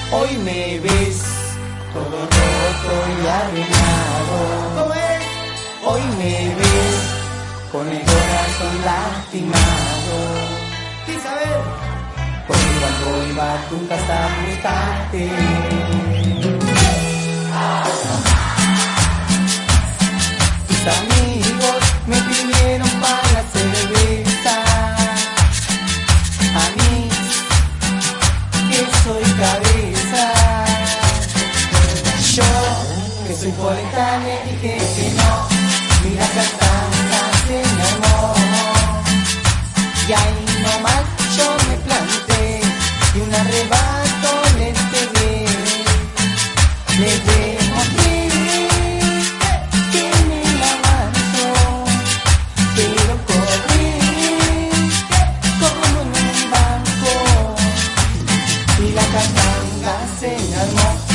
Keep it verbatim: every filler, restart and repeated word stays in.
Hoy me ves todo roto y arruinado. ¿Cómo es? Hoy me ves con el corazón lastimado. ¿Qué saber? Porque cuando iba a tu casa a buscarte, tus amigos me pidieron para la cerveza. A mí, que soy cabeza, yo, que soy poeta, le dije que no. Mira que hasta se me armó. Y ahí nomás yo me planté y un arrebato le pegué. Le demostré que me la avanzó, pero corrí como en un banco y la catanga se me armó.